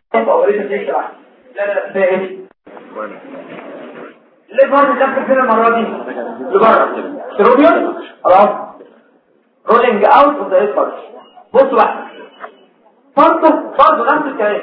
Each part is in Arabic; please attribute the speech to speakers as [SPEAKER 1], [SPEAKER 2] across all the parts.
[SPEAKER 1] اوريك ازاي تلعب. لا ده ايه ليه برضه دخل فين المره دي لبره تروبيون خلاص رولينج اوت اوف ذا ايفورت. بصوا بقى برضه نفس الكلام.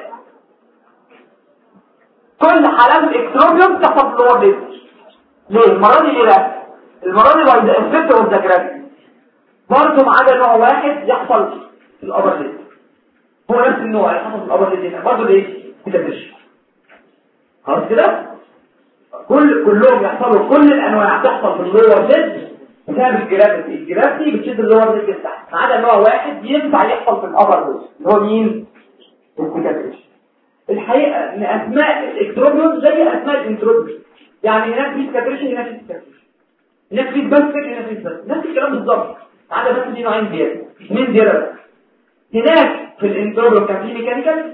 [SPEAKER 1] كل حالات الاكتروبيون تحصل في اللور ليد. ليه المره دي؟ ليه بقى المره دي باي ذا افكت اوف ذا جرافيتي برضه ما عدا نوع واحد يحصل في الابر ليد. هو نفس النوع اللي حصل في الابر ليد هنا برضه. ليه كتبش خلاص كده كلهم يحصلوا كل الانواع تحصل في اللور ليد بسبب الجرافيتي بتشد اللور ليد لتحت ما عدا نوع واحد ينفع يحصل في الابر ليد اللي هو مين؟ الكتبش. الحقيقه ان اسماء الاكتروبيون زي اسماء الانتروبيون. يعني هناك في كاتريش هناك في كاتريش هناك في بس هناك في بس نفس الكلام بالظبط ما عدا بس دي نوعين زياده. اثنين زياده هناك في الانتروبيون كان في ميكانيكال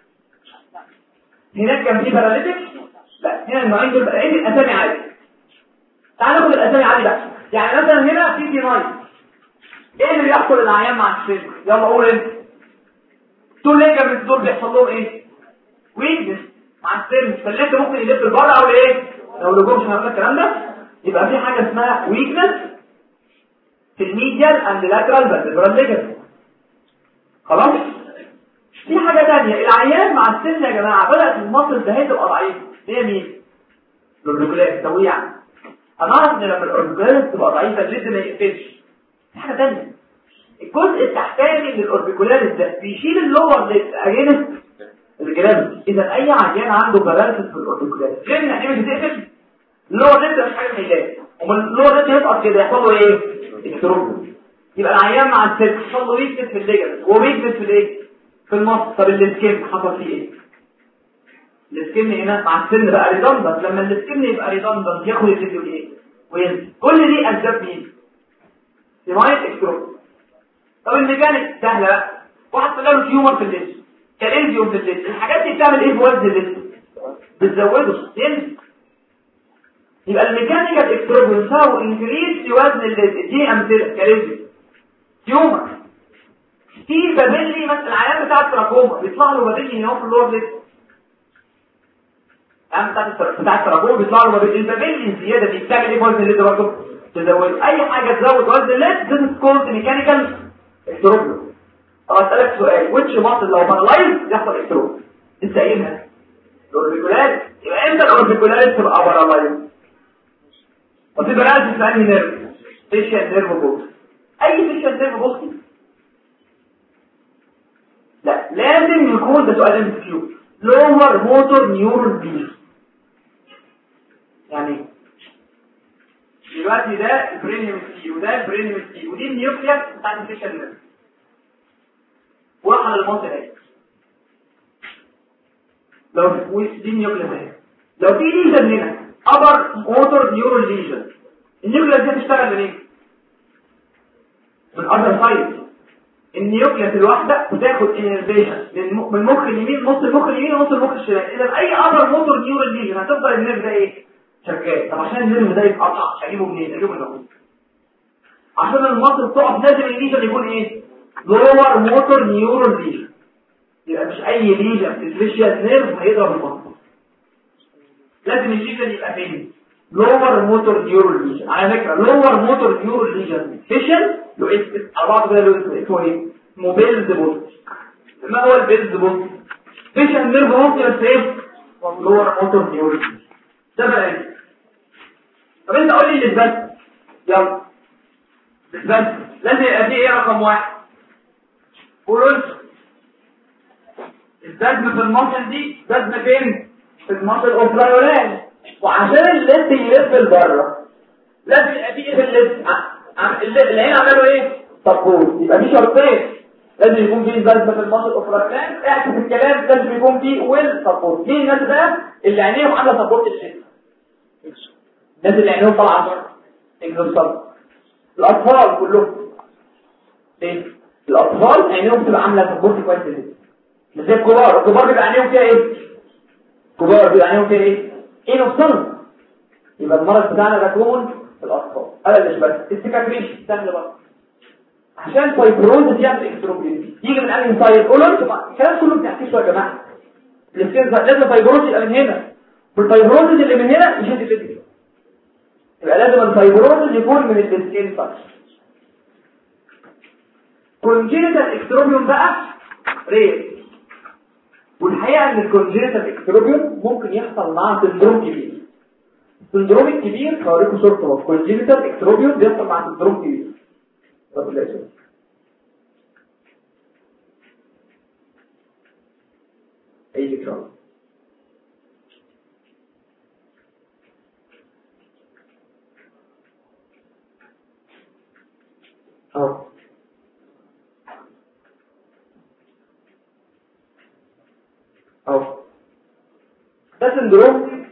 [SPEAKER 1] هناك كان في باراليتيك. لا هنا النوعين دول بقى ايه الاسامي عادي. تعال ناخد الاسامي عادي بقى. يعني مثلا هنا في ديناي ايه اللي بيحصل للعيان مع السن؟ يلا قول انت. طول ليجامنت دول بيحصل لهم ايه؟ ويكنس مع السن. فالليجامنت ممكن يلف لبره او لايه؟ لو لجوم مش هنقول الكلام ده. يبقى في حاجه اسمها ويكنس في الميديال اند لاترال فيرتبرال ليجامنت. خلاص. في حاجه ثانيه العيان مع السن يا جماعه بدات المصل ده تبقى ضعيفه. هي مين؟ الاوربيكولار تويع. هنعرف ان لما الاوربيكولار تبقى ضعيفه الليد ما يقفلش. في حاجه ثانيه الجزء التحتاني من الاوربيكولار ده بيشيل اللور ليد اجينست الجرام. اذا اي عيان عنده باراليسيس في الاوربيكولار غير ان عينيه بتقفل اللور ليد مش حاجه ميلاد ومن اللور ليد يسقط كده يحصل له ايه؟ اكتروبيون. يبقى العيان مع السن يحصل له ويكنس في الليجمنت وويكنس في الايه؟ في المصل. طب السكين حصل فيه ايه؟ السكين هنا مع السن بقى ريدندنت. لما السكين يبقى ريدندنت ياخد الفيديو ايه وين كل دي اسباب مين؟ سمايت اكتروبيون. طب الميكانيك سهله بقى. واحد طلع له تيومر في الليد كاليزيوم في الليد. الحاجات دي بتعمل ايه في وزن الليد؟ بتزوده ينزل. يبقى الميكانيكال اكتروبيون ساو انكريز في وزن الليد. دي امثله كاليزيوم تيومر. في بابيلي مثلا العيان بتاع التراكوما بيطلع له بابيلي هنا في اللور ليد. بتاع التراكوما بيطلع له البابيلي الزياده دي بتعمل ايه في وزن الليد برضه؟ تزود اي حاجه تزود وزن الليد ده كولد ميكانيكال اكتروبيون. طب اسالك سؤال ويتش ماسل لو بارالايز يحصل اكتروبيون؟ انت قايلها الاوربيكولار. يبقى امتى الاوربيكولار تبقى بارالايز؟ وفي باراليسيس في انهي نيرف؟ فيشيال نيرف بوكس. اي فيشيال نيرف بوكس؟ لا لازم يكون ده سؤال MCQ لور موتور نيورون بيز. يعني دلوقتي ده البرينيوم سي وده البرينيوم سي ودي النيوكليس بتاعت الفيشيال نيرف وراح على المنطقه دي. لو دي النيوكليس اهي لو في ليجن هنا ابر موتور نيورون ليجن النيوكليس دي بتشتغل منين؟ من اذر سايد. النيوكليس الواحده بتاخد انرفيشن من المخ اليمين نص المخ اليمين ونص المخ الشمال. اذا اي ابر موتور نيورون ليجن هتفضل النيرف ده ايه؟ شغال. طب عشان النيرف ده يتقطع اجيبه منين؟ اجيبه من المخ. عشان المصل تقف لازم الليجن يكون ايه؟ لور موتور نيورون ليجن. يبقى مش اي ليجن في الفيشيال نيرف هيضرب المصل. لازم الليجن يبقى فين؟ لور موتور نيورون ليجن. على فكره لور موتور نيورون ليجن فيشيال لو على بعض كده لو اسمه ايه؟ موبيلز بوست. ما هو البيلز بوست؟ فيشيال نيرف ممكن بس ايه؟ لور موتور نيورون ليجن. ده بقى ايه؟ طب انت قول لي الاسباب. يلا الاسباب لازم يبقى فيه ايه رقم واحد؟ قولوا انتوا. الدزم في المصل دي دزم فين؟ في المصل اوبرايولان. وعشان الليد يلف لبره لازم يبقى فيه في الليد العين عملوا ايه؟ سبورت. يبقى في شرطين لازم يكون فيه دزم في المصل اوبرايولان. اعكس الكلام لازم يكون فيه ويل سبورت. مين الناس بقى اللي عينيهم عامله سبورت الليد؟ الناس اللي عينيهم طالعه بره اكزوسال. الاطفال كلهم ليه؟ الاطفال عينيهم بتبقى عامله سبورت كويس جدا. مش زي الكبار بيبقى عينيهم فيها ايه؟ كبار بيبقى عينيهم فيها ايه نقصان. يبقى المرض بتاعنا ده كومن في الاطفال. هذا مش بس السكاكريش سهل بقى عشان فايبروز يعمل اكستروبيون يجي من انهي سايد. قولوا انتوا الكلام كله بنحكيه يا جماعه. السكين لازم فايبروز يبقى من هنا، والفايبروز اللي من هنا يشد كده، يبقى لازم الفايبروز يكون من السكين فقط. كونجينيتال اكستروبيوم بقى رير، والحقيقه ان الكونجينيتال اكستروبيوم ممكن يحصل معاه سندروم كبير. السندروم الكبير هوريكم صورته اهو. كونجينيتال اكستروبيوم بيحصل مع سندروم كبير. طب لا اي فكره اهو اهو ده سندروم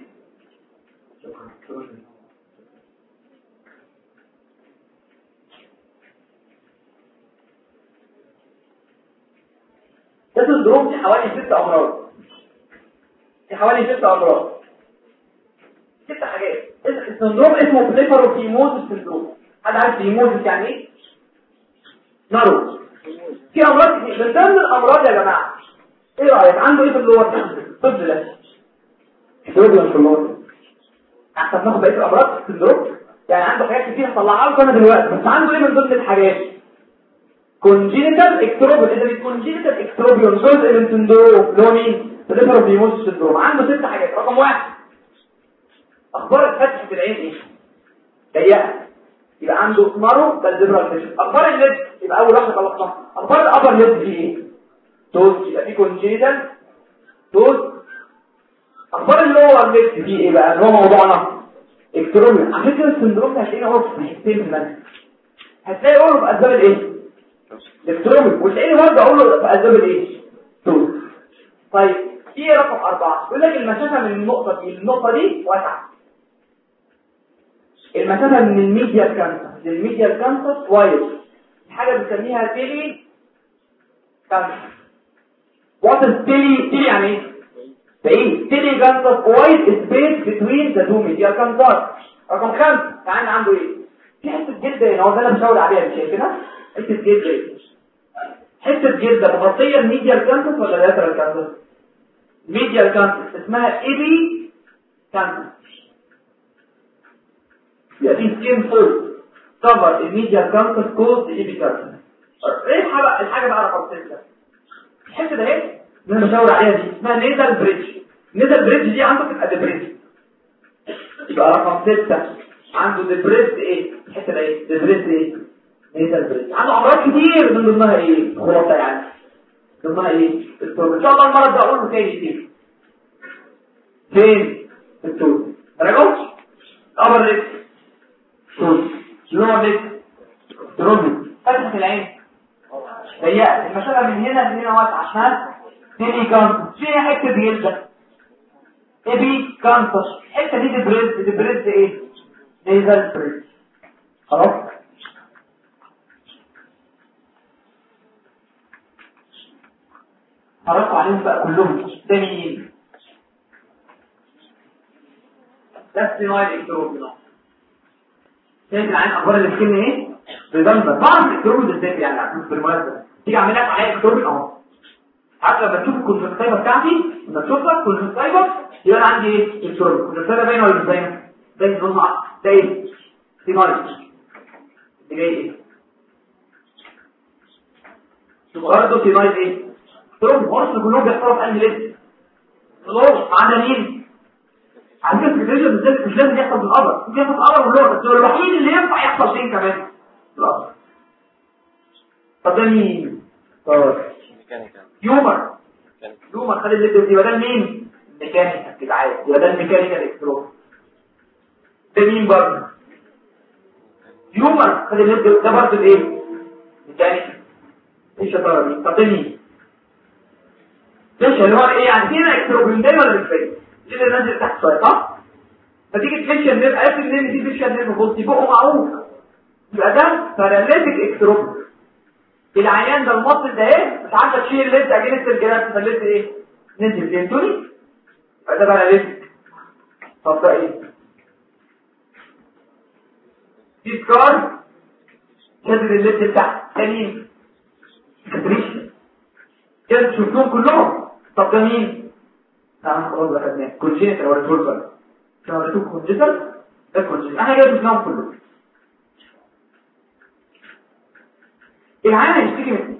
[SPEAKER 1] ده سندروم في حوالي 6 امراض، في حوالي 6 امراض، 6 حاجات. السندروم اسمه بليفاروفيموز سندروم. حد عارف فيموز يعني ايه؟ نارو. في امراض كتير، من ضمن الامراض يا جماعه ايه رايك عنده ايه في اللور؟ طب ده سندروم في اللور احسن ناخد بقيه الامراض في السندروم، يعني عنده حاجات كتير هطلعها لكم انا دلوقتي، بس عنده ايه من ضمن الحاجات؟ كونجينيتال اكستروبيون. اذا الكونجينيتال اكستروبيون جزء من سندروم اللي هو مين؟ بليفاروفيموز سندروم. عنده 6 حاجات. رقم 1 اخبار فتحه العين ايه؟ ضيقه، يبقى عنده مارو بالزبرال فيشن. اخبار الليد يبقى اول واحده خلصناها. اخبار الابر ليد دي ايه؟ توز، يبقى في كونجينيتال توز. اخبار اللور ليد دي ايه بقى اللي هو موضوعنا؟ اكستروبيون. على فكره السندروم ده هتلاقيه هو في حتتين من المنهج، هتلاقي اقوله في اسباب الايه؟ الاكستروبيون، وتلاقيني برضه اقوله في اسباب الايه؟ توز. طيب في رقم 4 يقول لك المسافه من النقطه دي للنقطه دي واسعه. المسافه من الميديال كانسر للميديال كانسر وايد، حاجه بنسميها تيلي كانسر. وات از تيلي يعني ايه؟ بعيد. تيلي كانسر وايد سبيس بتوين ذا تو ميديال كانسر. رقم 5 تعالى عنده ايه؟ في حته جلد هنا، هو ده اللي بشاور عليها، مش شايفينها؟ حته جلد، حته جلد مغطيه الميديال كانسر ولا اللاترال كانسر؟ ميديال كانسر اسمها ايبي كانسر. يبقى في سكين فول كفر الميديال كانسر كوز ايبي كانسر. ايه الحاجه بقى رقم 6 الحته ده اهي اللي انا بشاور عليها دي اسمها نيزل بريدج. نيزل بريدج دي عنده تبقى ديبريس، يبقى رقم 6 عنده ديبريس ايه؟ الحته ده ايه؟ ديبريس ايه؟ نيزل بريدج. عنده امراض كتير من ضمنها ايه؟ خلاصه يعني ضمنها ايه؟ التور. ان شاء الله المرض ده اقوله تاني فين؟ التور. راجعوا ابر ليك تور، لور ليك تروبي. فتحه العين ضيقه، المسافه من هنا لهنا واسعه، اسمها تيلي كانسر. فيها حته جلده ايبي كانسر. الحته دي ديبريس ايه؟ نيزل بريدج. خلاص هرقوا عليهم بقى كلهم تانيين. ده سينايل اكتروبيون. شايف العين اخبار السكن ايه؟ ريزمبر بعض الاكتروبيون بالذات، يعني بالمناسبه تيجي اعمل لك عليها اكتروبيون اهو. حتى لما تشوف الكونجكتيفا بتاعتي، لما تشوفها الكونجكتيفا يبقى انا عندي ايه؟ اكتروبيون. الكونجكتيفا باينه ولا مش باينه؟ باينه لونها ده ايه؟ سينايل. دي جاي ايه؟ برضه سينايل ايه؟ اكتروبيون. ورث كلهم بيحصلوا في انهي ليد؟ خلاص عدا مين؟ على فكره الفيجن بالذات مش لازم يحصل في القبر، ممكن يحصل في القبر واللغه، بس هو الوحيد اللي ينفع يحصل فين كمان؟ القبر. طب ده مين؟ يومر. يومر خد الليد. يبقى ده مين؟ ميكانيكال كده عادي، يبقى ده الميكانيكال اكستروب. ده مين برضه؟ يومر خد الليد. ده برضه الايه؟ ميكانيكال. ايه الشطاره دي؟ طب ده مين؟ ده اللي هو ايه يعني؟ فين اكستروبيون ده ولا مش فاهم؟ دي اللي نازل تحت شويه صح؟ فتيجي تفشل نيرف، عرفت ان دي فيشل نيرف بص يبقوا معروف، يبقى ده باراليتيك اكستروبيون. العيان ده المصل ده ايه؟ مش عارفه تشيل الليد اجنست الجراف، فالليد ايه؟ نزل فهمتوني؟ يبقى ده باراليتيك. طب ده ايه؟ دي سكار شدد الليد بتاعها تانيين كتريش كده شفتوهم كلهم. طب ده مين؟ خلاص ده خدناه كونجنتال ولا توربال شهرتوك كونجنتال ده كونجنتال احنا جايين نسمعهم كلهم. العين هيشتكي من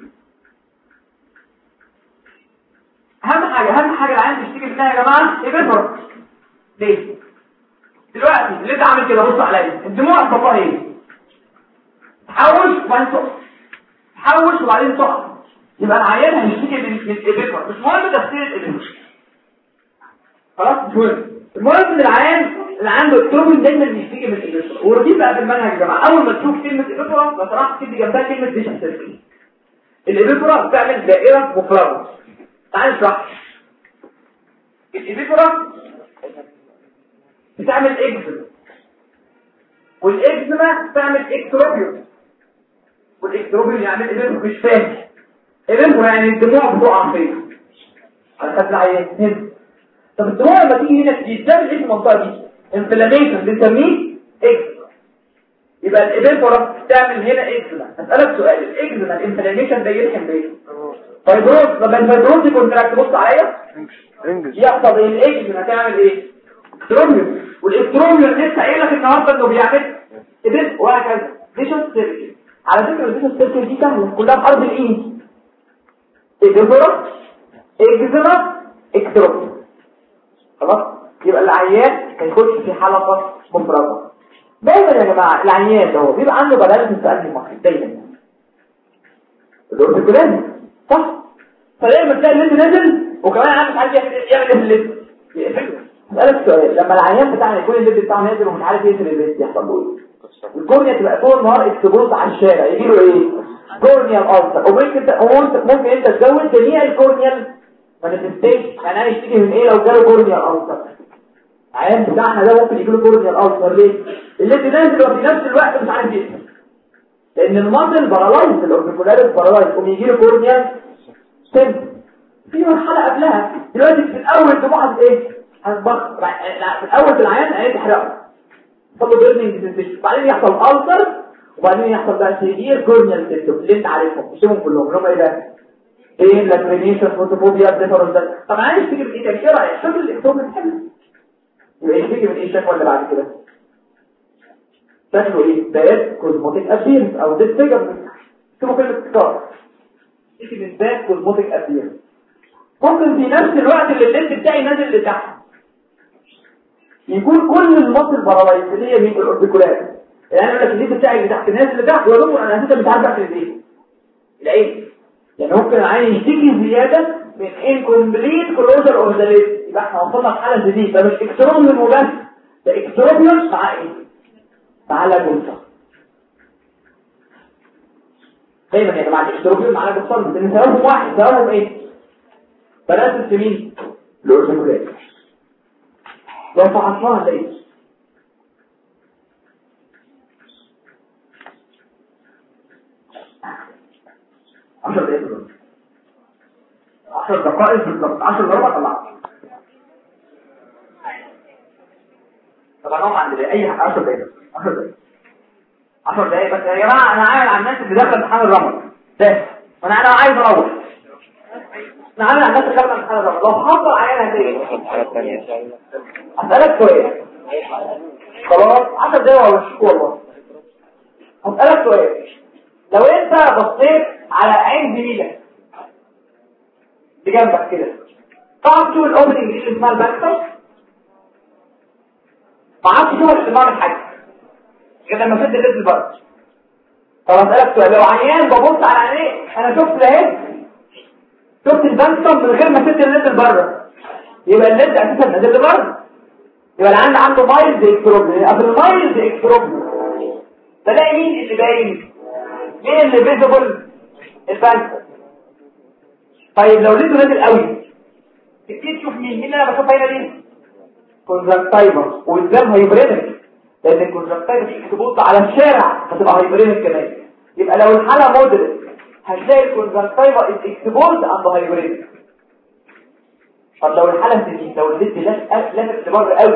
[SPEAKER 1] اهم حاجه العين تشتكي منها يا جماعه البيبر. ليه دلوقتي اللي انت عامل كده بص عليا الدموع صفاها ايه تحوش وبعدين تقف تحوش وبعدين تقف يبقى العيان هيشتكي من البيبر. مش مهم تفسير الابر خلاص مش مهم. المهم ان العيان اللي عنده التروبين دايما بيشتكي من الابر. ودي بقى في المنهج يا جماعه اول ما تشوف كلمه ابر بصراحه تدي جنبها كلمه ديشن سيركل. الابر بتعمل دائره مفرغه. تعال نشرح. الابر بتعمل اكزيما والاكزيما بتعمل اكتروبيون والاكتروبيون يعمل ابر. مش فاهم ابر يعني الدموع بتقع فين على خد العيان هنا. طب الدموع لما تيجي هنا بتعمل ايه في المنطقه دي انفلاميشن بنسميه اكزيما. يبقى الابر بتعمل هنا اكزيما. اسالك سؤال الاكزيما الانفلاميشن ده يلحم بايه فايبروز. لما الفايبروز كونتراكت بص عليا يحصل ايه الاكزيما تعمل ايه اكتروبيون والاكتروبيون لسه قايل لك النهارده انه بيعمل ابر وهكذا. ديشن سيركل على فكره الديشن سيركل دي سهله كلها في ارض الايد. ابر اكزيما اكتروبيون خلاص. يبقى العيان هيخش في حلقه مفرغه. دايما يا جماعه العيان ده بيبقى عنده بلالة في قلب المخ دايما الاورتيكولاري صح. فدايما تلاقي الليد نازل وكمان عارف عايز يعمل ايه في الليد يقفله. اسالك سؤال لما العيان بتاعنا يكون الليد بتاعه نازل ومش عارف يقفل الليد يحصل له ايه؟ الكورنيا تبقى طول النهار اكسبوز على الشارع يجي له ايه؟ كورنيال ألسر. وممكن انت تزود جميع الكورنيال مانيفستيشن. يعني انا يشتكي من ايه لو جاله كورنيال ألسر؟ العيان بتاعنا ده ممكن يجي له كورنيال ألسر ليه؟ الليد نازل وفي نفس الوقت مش عارف يقفل لان الماسل بارالايز الاوربيكولاريس بارالايز ويجي له كورنيال سيل. في مرحله قبلها دلوقتي في الاول دموعه ايه هتبخ في الاول في العيان هيتحرق فضل بيرنينج سنسيشن بعدين يحصل ألسر وبعدين يحصل بقى سيفير كورنيال سيستم اللي انت عارفهم اسمهم كلهم اللي هم ايه ده ايه لاكريميشن فوتوفوبيا ديفرنس. طب عايز تيجي من ايه تفكير الشغل الاكتوبر حلو يبقى يشتكي من ايه شكوى اللي بعد كده شكله ايه باد كوزموتيك ابيرنس او ديسفيجر اسمه كلمه اختصار يشتكي من باد كوزموتيك ابيرنس. ممكن في نفس الوقت اللي الليد بتاعي نازل لتحت يكون كل المصل بارالايز اللي هي مين الاوربيكولار. يعني انا الليد بتاعي اللي تحت نازل لتحت ولو انا اساسا مش عارف اقفل الايه العين. يعني ممكن العين يشتكي زياده من incomplete closure of the lid. يبقى احنا وصلنا لحاله دي ده مش اكستروبيون وبس ده اكستروبيون مع ايه مع لاجونسا. دايما يا جماعه الاكستروبيون مع لاجونسا لان سببهم واحد سببهم ايه بلاش السمين الاوربيكولار. لو فحصناها هنلاقي 10 دقايق بالظبط 10 دقائق بالظبط 10 ضربات طلعت طبعا هم عند اي 10 دقايق 10 دقايق بس يا جماعه. انا عامل على الناس اللي داخله امتحان الرمض ده وانا عايز اروح. انا عامل على الناس اللي داخله امتحان الرمض لو حصل علينا هتيجي اسالك سؤال خلاص 10 دقايق ولا مش والله. هسالك سؤال لو انت بصيت على عين زميلك اللي جنبك كده تعرف تشوف الاوبننج اللي اسمها الباكتر ما عرفتش تشوف الاستمرار الحاجه كده لما سد الليد بره. طب اسالك سؤال لو عيان ببص على عينيه انا شفت اهي شفت الباكتر من غير ما سد الليد بره يبقى الليد اساسا نازل لبره. يبقى العيان عنده مايلد اكستروبيون. قبل المايلد اكستروبيون بلاقي مين اللي باين مين اللي فيزبل الباكتر. طيب لو لقيته نازل قوي تبتدي تشوف مين اللي انا بشوفها هنا دي كونجكتيفا وقدام هايبرينك لان الكونجكتيفا تبص على الشارع هتبقى هايبرينك كمان. يبقى لو الحاله مودريت هتلاقي الكونجكتيفا اكسبوز عند هايبرينك. طب لو الحاله دي لو الليد لافت لبره قوي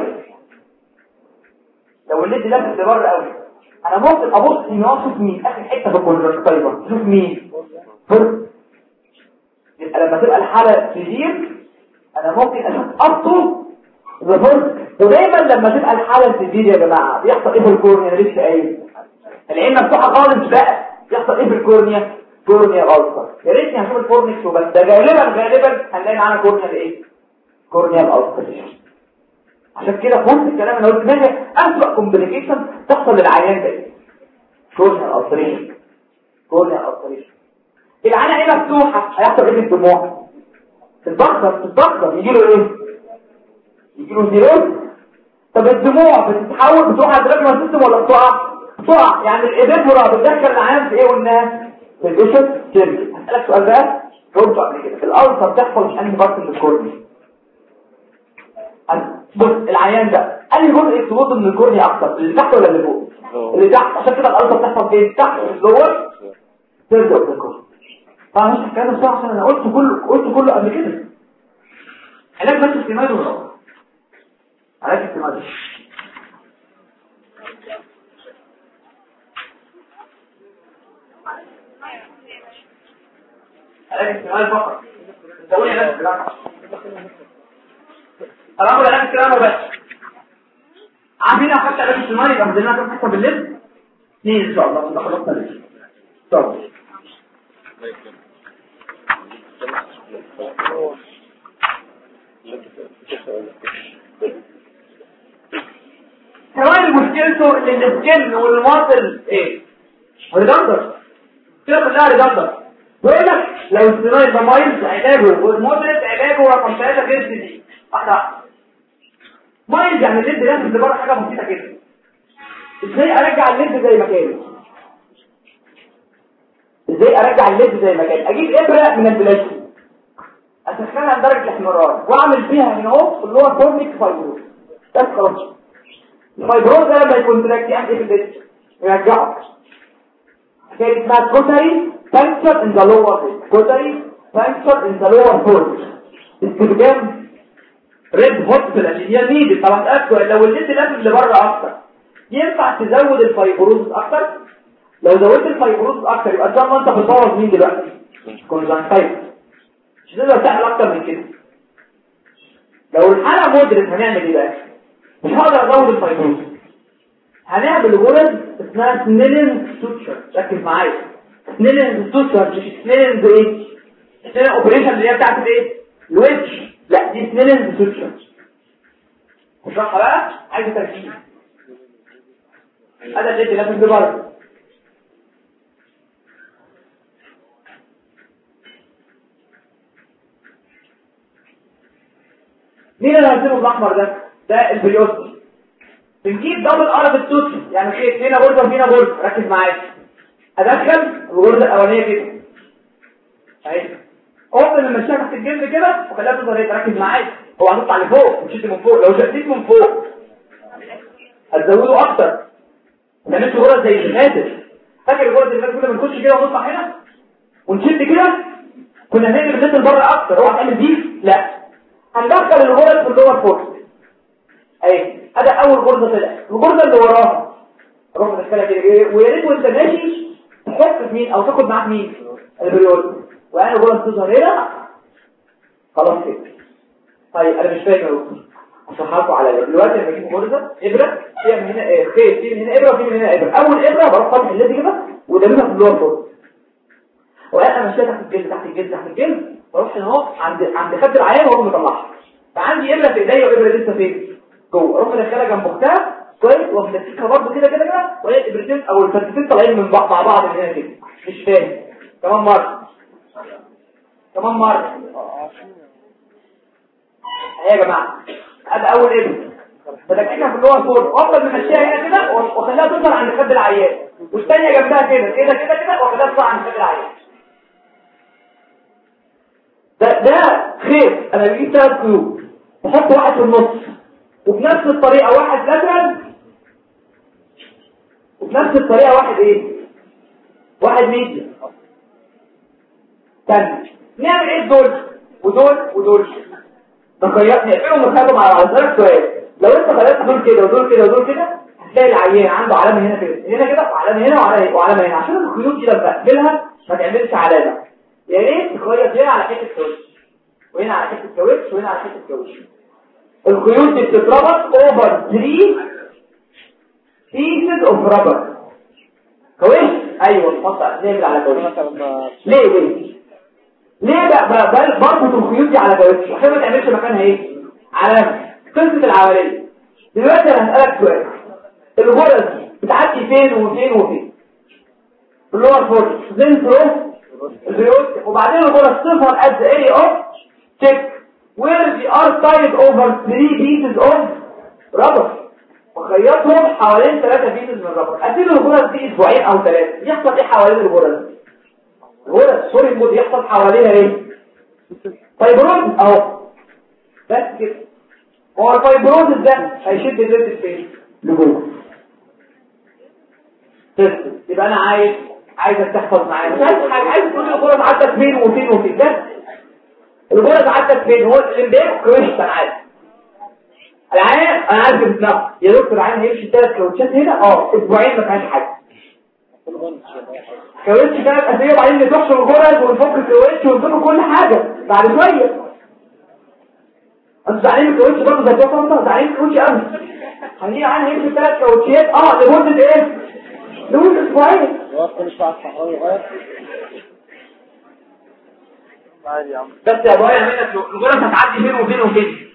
[SPEAKER 1] لو الليد لافت لبره قوي انا ممكن ابص ان اشوف مين اخر حته في الكونجكتيفا شوف مين يبقى لما تبقى الحاله سيفير انا ممكن اشوف ابطه ظهر. ودايما لما تبقى الحاله تزيد يا جماعه بيحصل ايه في الكورنيا؟ انا لسه قايل العين مفتوحه خالص بقى، يحصل ايه في الكورنيا؟ كورنيا ألسر. يا ريتني هشوف الفورنكس وبس، ده غالبا هنلاقي معانا كورنيا الايه؟ كورنيا الألسر. عشان كده في وسط الكلام انا قلت ما هي اسوأ كومبليكيشن تحصل للعيان ده؟ كورنيا الألسريشن. كورنيا الألسريشن. العين عينها مفتوحه هيحصل ايه في الدموع؟ تتبخر يجي له ايه؟ يجي له زيروز. طب الدموع بتتحول بتروح على الدراجما سيستم ولا بتقع؟ يعني الإبيبورا بتدخل العيان في ايه والناس؟ في البيشوت كيرلي. هسألك سؤال بقى جاوبته قبل كده. الألسر بتحصل مش أنهي بارت من الكورنيا؟ بص العيان ده أنهي جزء اكتبوط من الكورنيا أكتر؟ اللي تحت ولا اللي فوق؟ اللي تحت. عشان كده الألسر بتحصل فين؟ تحت في اللور ترجع في الكورنيا. طبعا مش الكلام ده صح عشان أنا قلت كله قبل كده. علاج بس استماد ولا علاج استماد. علاج استماد فقط. تسوي علاج استماد. انا اقول علاج استماد بس. عارفين اخدت علاج استماد يبقى بدنا كام حصه بالليل؟ 2 ان شاء الله. خلصنا ليه؟ طب كمان مشكلته ان السكن والماسل ايه؟ ريدندر. كده كلها ريدندر. بيقول لك لو السينايد ده مايلز علاجه والمودريت علاجه رقم 3 غير دي. واحده مايلز يعني الليد ده اللي بره حاجه بسيطه كده. ازاي ارجع الليد زي ما كان؟ اجيب ابره من البلاستيك اسخنها لدرجه الاحمرار واعمل فيها هنا اهو اللي هو كورنيك فايبروز. بس خلاص الفايبروز ده لما يكونتراكت يعمل ايه في الليد؟ يرجعه. حكايه اسمها كوتري puncture in the lower foot. كوتري puncture in the lower foot. استخدام ريد هوت في الاشياء دي. طبعا تاكد لو الليد لازم اللي بره اكتر ينفع تزود الفايبروز اكتر. لو زودت الفايبروز اكتر يبقى ان شاء الله انت بتبوظ مين دلوقتي؟ كونجكتيفا. مش هتقدر تعمل اكتر من كده. لو الحاله مودريت هنعمل ايه بقى؟ مش هقدر ازود الفايبروز. هنعمل غرز اسمها سنيلين سوتشر. ركز معايا. سنيلين سوتشر مش سنيلين ايه؟ سنيلين اوبريشن اللي هي بتاعت ايه؟ الويتش. لا دي سنيلين سوتشر. اشرحها بقى عايز تركيز. هذا اللي لازم تبرر. مين اللي هنسيبه الاحمر ده البريوستي. بنجيب دبل ار بالتوتش يعني ايه؟ هنا غرزه وهنا غرزه. ركز معايا. ادخل الغرزه الاولانيه كده اهي افضل المشيها تحت الجلد كده وخليها تظهر هنا. ركز معايا. هو هنطلع لفوق مش من فوق. لو شديت من فوق هتزوده اكتر. ما تعملش غرز زي الغاتر. فاكر الغرز اللي كنا بنخش كده ونطلع هنا ونشد كده؟ كنا هنعمل الغاتر بره اكتر. هو هتعمل دي؟ لا هندخل الغرز في اللور فورس اهي. هذا اول غرزه طلعت. الغرزه اللي وراها روح ندخلها كده. ويا ريت وانت ماشي تحط في مين او تاخد معاك مين؟ البريود. وانا غرزه تظهر هنا خلاص كده. طيب انا مش فاكر اشرحها لكم على دلوقتي. انا بجيب غرزه ابره فيها من هنا خيط، في من هنا ابره وفي من هنا ابره. اول ابره بروح فاتح الليد كده ودلوها في اللور فورس. وانا ماشيه تحت الجلد واروح هنا اهو عند خد العيان واقوم مطلعها. فعندي ابره في ايديا وابره لسه فين؟ جوه. اروح ادخلها جنب اختها كويس وامسكها برضه كده وهي الابرتين او الفتتين طالعين من بعض مع بعض من هنا كده. مش فاهم. كمان مره اهي يا جماعه. ادي اول ابره بدككها في اللور فور وافضل ماشيها هنا كده واخليها تظهر عند خد العيان والثانيه جنبها كده واخليها تطلع عند خد العيان. ده خيط. انا بجيب 3 خيوط بحط واحد في النص وبنفس الطريقه واحد لاترال وبنفس الطريقه واحد ايه؟ واحد ميديا. تاني نعمل ايه دول نقفلهم ونخليهم على بعض. اسالك سؤال. لو انت خليت دول كده ودول كده هتلاقي العيان عنده علامه هنا كده وعلامه هنا وعلامه هنا. عشان الخيوط دي لما اقفلها ما تعملش علامه. يا ريت تخيط هنا على حته الوش وهنا على حته كاوتش وهنا على حته كاوتش. الخيوط دي بتتربط اوفر 3 pieces of rubber. كاوتش ايوه نحط نعمل على كاوتش. ليه بقى بربط الخيوط دي على كاوتش عشان ما تعملش مكانها ايه علامه قصه العمليه. دلوقتي انا هسالك سؤال، الغرز بتعدي فين وفين وفين؟ اللور فورس زنترو الريوت، وبعدين الغرز تظهر at the area of check where they are tied over 3 pieces of rubber، وخيطهم حوالين 3 pieces من الربر. اسيب الغرز دي اسبوعين او 3، يحصل ايه حوالين الغرز؟ الغرز سوري المود يحصل حواليها ايه؟ فايبروز اهو بس كده. هو الفايبروز ده هيشد الليد فين؟ لجوه. يبقى انا عايزك تحفظ معايا، مش عايز حاجه، عايز تقول الغرز عدت فين وفين وفين. ده الغرز عدت فين؟ هو الامبير كويس. انا عارف بتنقص يا دكتور، العين هيمشي 3 كاوتشات هنا اسبوعين ما فيهاش حاجه. كاوتش 3 اسابيع وبعدين نفك الغرز ونفك الكاوتش ونفك كل حاجه بعد شويه. انتوا زعلانين من الكاوتش برضه زي كده، زعلانين من الكاوتش قوي. خلينا العين هيمشي 3 كاوتشات لمده ايه؟ لمده اسبوعين.
[SPEAKER 2] كل ساعه صحراوي عادي يا عم.
[SPEAKER 1] بس يا ابويا منك الغرز هتعدي فين وفين وفين؟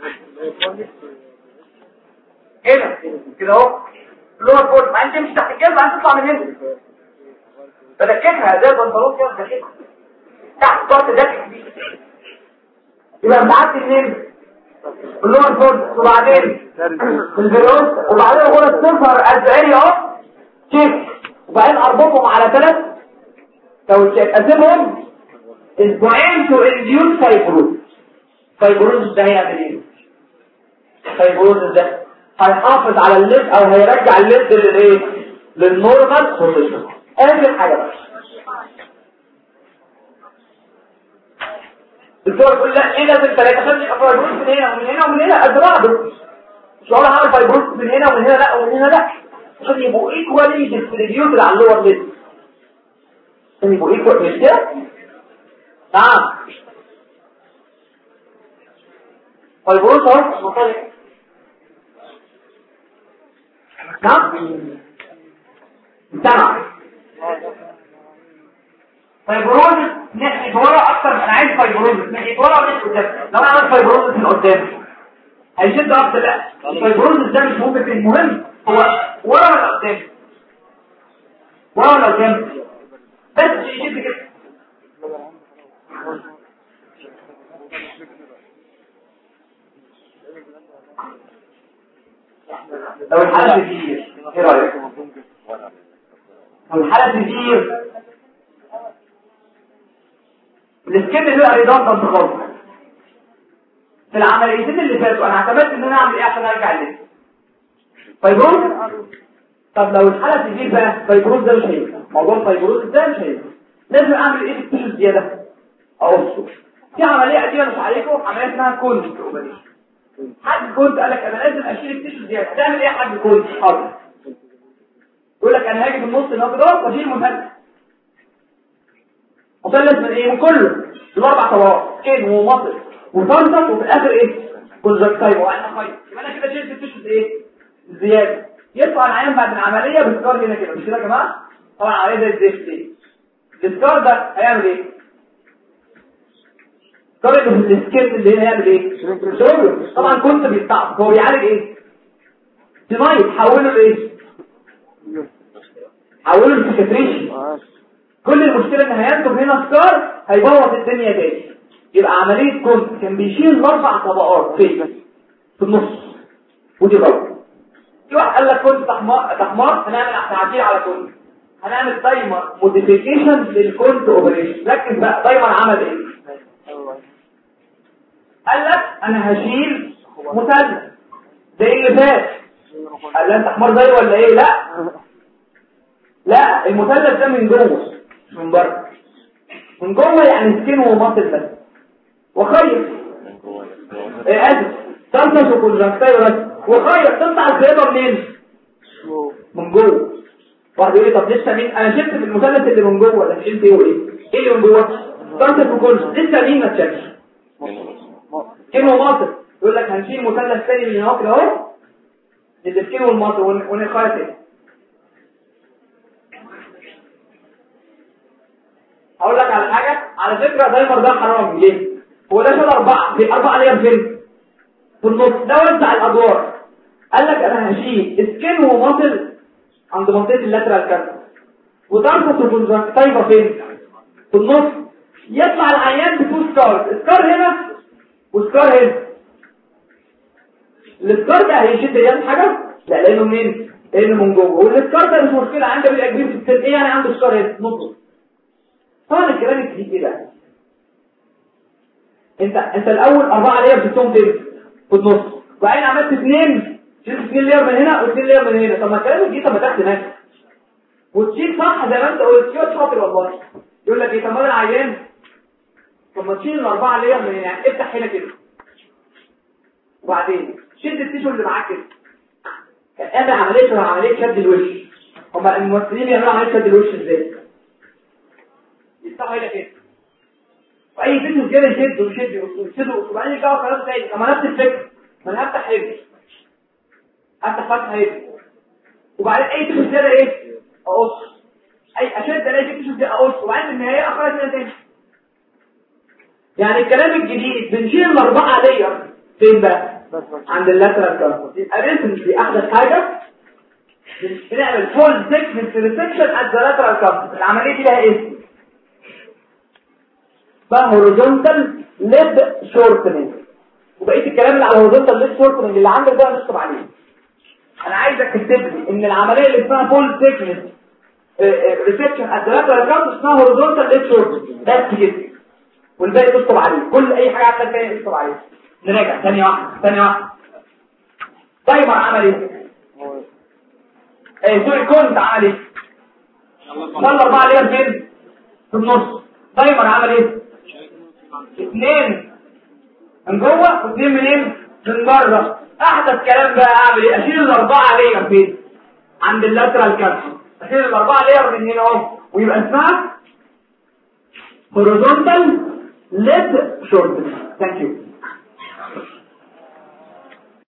[SPEAKER 1] هنا كده اهو اللور فورس، ما انت مش تحت الجلد، انت تطلع من هنا بدككها زي البنطلون كده بدككها تحت طرف دكك دي، يبقى بتعدي منين؟ اللور فورس وبعدين الفيروس، وبعدين الغرز تظهر ازعري تشيك، وبعدين اربطهم على 3 كاوتشات اسيبهم اسبوعين تو انديوس فايبروز. فايبروز ده هيعمل ايه؟ فايبروز ده هيحافظ على الليد او هيرجع الليد للايه؟ للنورمال بوزيشن. اخر حاجه بقى الدكتور يقول لا ايه لازم 3 خلي فايبروز من هنا ومن هنا ومن هنا قد بعض، مش هقول هعمل فايبروز من هنا ومن هنا لا ومن هنا لا، عشان يبقوا ايكوالي ديستريبيوتد على اللور ليد، عشان يبقوا ايكوال. مش كده؟ نعم فايبروز اهو مختلف. نعم سمع فايبروز ناحية ورا اكتر. انا عايز فايبروز ناحية ورا وناحية قدام. لو انا عملت فايبروز من قدام هيشد اكتر. لا الفايبروز ده مش مهم، المهم هو ورا ولا قدام، ورا ولا قدام بس يشد كده. لو الحالة كتير ايه رأيك؟ لو الحالة كتير السكيب اللي بقى ريدندنت خالص في العمليتين اللي فاتوا انا اعتمدت ان انا اعمل ايه عشان ارجع ليه؟ فايبروز. طب لو الحالة كتير بقى فايبروز ده مش هينفع، موضوع فايبروز ده مش هينفع، لازم اعمل ايه في التيشو زيادة؟ اقصه في عملية قديمة مش عليكم، عملية اسمها كونجكت اوبريشن. حد كنت قال لك انا لازم اشيل التيشو زياده، هتعمل ايه يا حد كنت؟ حاضر يقول لك انا هاجي في النص النقدار واشيل مثلث من ايه؟ من كله الاربع طبقات سكين ومصل وفرصه وفي الاخر ايه؟ كونجكتيف وانا خيط. يبقى انا كده شلت التيشو ايه؟ زياده. يطلع العيان بعد العمليه بالسكار هنا كده، مش كده يا جماعه؟ طبعا عليه زي الزفت ايه؟ السكار ده هيعمل ايه؟ طريقه السكين اللي هنا يعمل ايه؟ طبعا كنت بيستعصب، هو بيعالج ايه؟ تمايت حوله لايه؟ حوله لسكتريشن. كل المشكله ان هينتج هنا سكار هيبوظ الدنيا تاني. يبقى عمليه كنت كان بيشيل 4 طبقات في النص ودي غلط. في واحد قال لك كنت تحمار هنعمل تعديل على كنت، هنعمل دايما موديفيكيشن للكنت اوبريشن. ركز بقى دايما عمل ايه؟ قال لك انا هشيل مثلث زي اللي فات. قال لك انت حمار زي ولا ايه؟ لا المثلث ده من جوه مش من بره. من جوه يعني سكين ومصل بس وخيط اسف تنفس وكونجكتيف بس وخيط. تطلع الخيطه منين؟ من جوه. واحد يقول لي طب لسه مين؟ انا شلت في المثلث اللي من جوه ده، شلت ايه وايه؟ ايه اللي من جوه؟ تنفس وكونجكتيف لسه مين ما اتشالش؟ سكين وماطر. يقول لك هنشيل مثلث تاني من هنا كده اهو للسكين والماطر ونخيط ايه. اقول لك على حاجه، على فكره دايما ده حرام. ليه؟ هو ده شال 4 في 4 ليه فين في النص ده وزع الادوار. قال لك انا هشيل سكين وماطر عند منطقه اللاترال كارت وتربط الكونجكتيفا فين في النص. يطلع العيان بتو سكار هنا وسكار هنا. السكار ده هيشد يد حاجه؟ لا، لانه منين؟ لانه من جوه. والسكار ده مش مشكله، عنده بيبقى كبير في السن. ايه يعني عنده سكار هنا نص؟ طبعا الكلام الجديد ايه ده؟ انت الاول 4 لير بتحطهم فين في النص، وبعدين عملت 2 شلت 2 لير من هنا و2 لير من هنا. طب ما الكلام الجديد طب ما تحت نفسك وتشيل صح زي ما انت قلت. شويه شاطر والله. يقول لك ايه؟ طب ما انا عيان، طب ما تشيل ال4 لير من هنا، يعني افتح هنا كده وبعدين شد التيشو اللي معاك كده. كان عمليه شد الوش. هما الممثلين بيعملوا عمليه شد الوش ازاي؟ يفتحوا هنا كده واي فيديو كده يشد وبعدين يرجعوا خلاص تاني. طب ما نفس الفكره، ما انا هفتح هنا افتح فتحه هنا وبعدين اي تيشو زياده ايه اقص، اي اشد الاقي تيشو زياده اقص وبعدين في النهايه اخرج هنا تاني. يعني الكلام الجديد بنشيل ال4 لير فين بقى؟ عند اللاترال كاربس. يبقى ريسم دي احدث حاجه بنعمل فول سيكمنت ريسكشن ات ذا لاترال كاربس. العمليه دي لها اسم بقى هوريزونتال ليد شورتنج. وبقيه الكلام اللي على هوريزونتال ليد شورتنج اللي عندك ده نكتب عليه. انا عايزك تكتب لي ان العمليه اللي اسمها فول سيكمنت ريسكشن ات ذا لاترال كاربس اسمها هوريزونتال ليد شورتنج بس كده، والباقي تكتب عليه. كل اي حاجه عندك تاني تكتب عليها. نراجع ثانيه واحده. دايمر عمل ايه؟ سوري كنت عمل ايه؟ صلى 4 لير فين في النص. دايمر عمل ايه؟ 2 من جوه و2 منين؟ من بره. احدث كلام بقى اعمل ايه؟ اشيل ال4 لير فين؟ عند اللاترال كاربس. اشيل ال4 لير من هنا اهو ويبقى اسمها هوريزونتال ليد شورتنج. ثانك يو.